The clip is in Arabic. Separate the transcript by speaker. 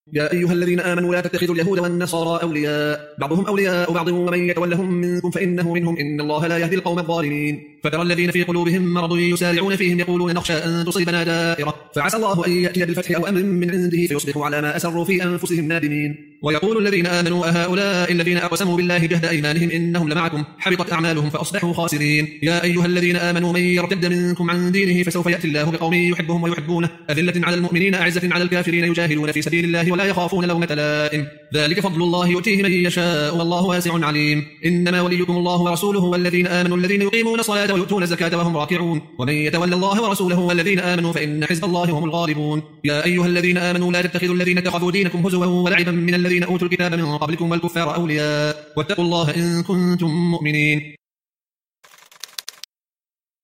Speaker 1: يا أيها الذين آمنوا لا تتخذوا اليهود والنصارى أولياء بعضهم أولياء بعض ومن يتولهم منكم فإنه منهم إن الله لا يهدي القوم الظالمين فترى الذين في قلوبهم مرض يسارعون فيهم يقولون نخشى أن تصيبنا دائرة فعسى الله أن يأتي بالفتح أو أمر من عنده فيصبحوا على ما أسروا في أنفسهم نادمين ويقول الذين آمنوا أهؤلاء الذين أقسموا بالله جهد أيمانهم إنهم لمعكم حبطت أعمالهم فأصبحوا خاسرين يا أيها الذين آمنوا من يرتد منكم عن دينه فسوف يأتي الله بقوم يحبهم ويحبونه أذلة على المؤمنين أعزة على الكافرين يجاهدون في سبيل الله ولا يخافون لومة لائم ذلك فضل الله يؤتيه من يشاء والله واسع عليم إنما وليكم الله ورسوله والذين آمنوا الذين يقيمون الصلاة ويؤتون الزكاة وهم راكعون ومن يتولى الله ورسوله والذين آمنوا فإن حزب الله هم الغالبون يا أيها الذين آمنوا لا تتخذوا الذين اتخذوا دينكم هزوا ولعبا من الذين أوتوا الكتاب من قبلكم والكفار أولياء واتقوا الله إن كنتم مؤمنين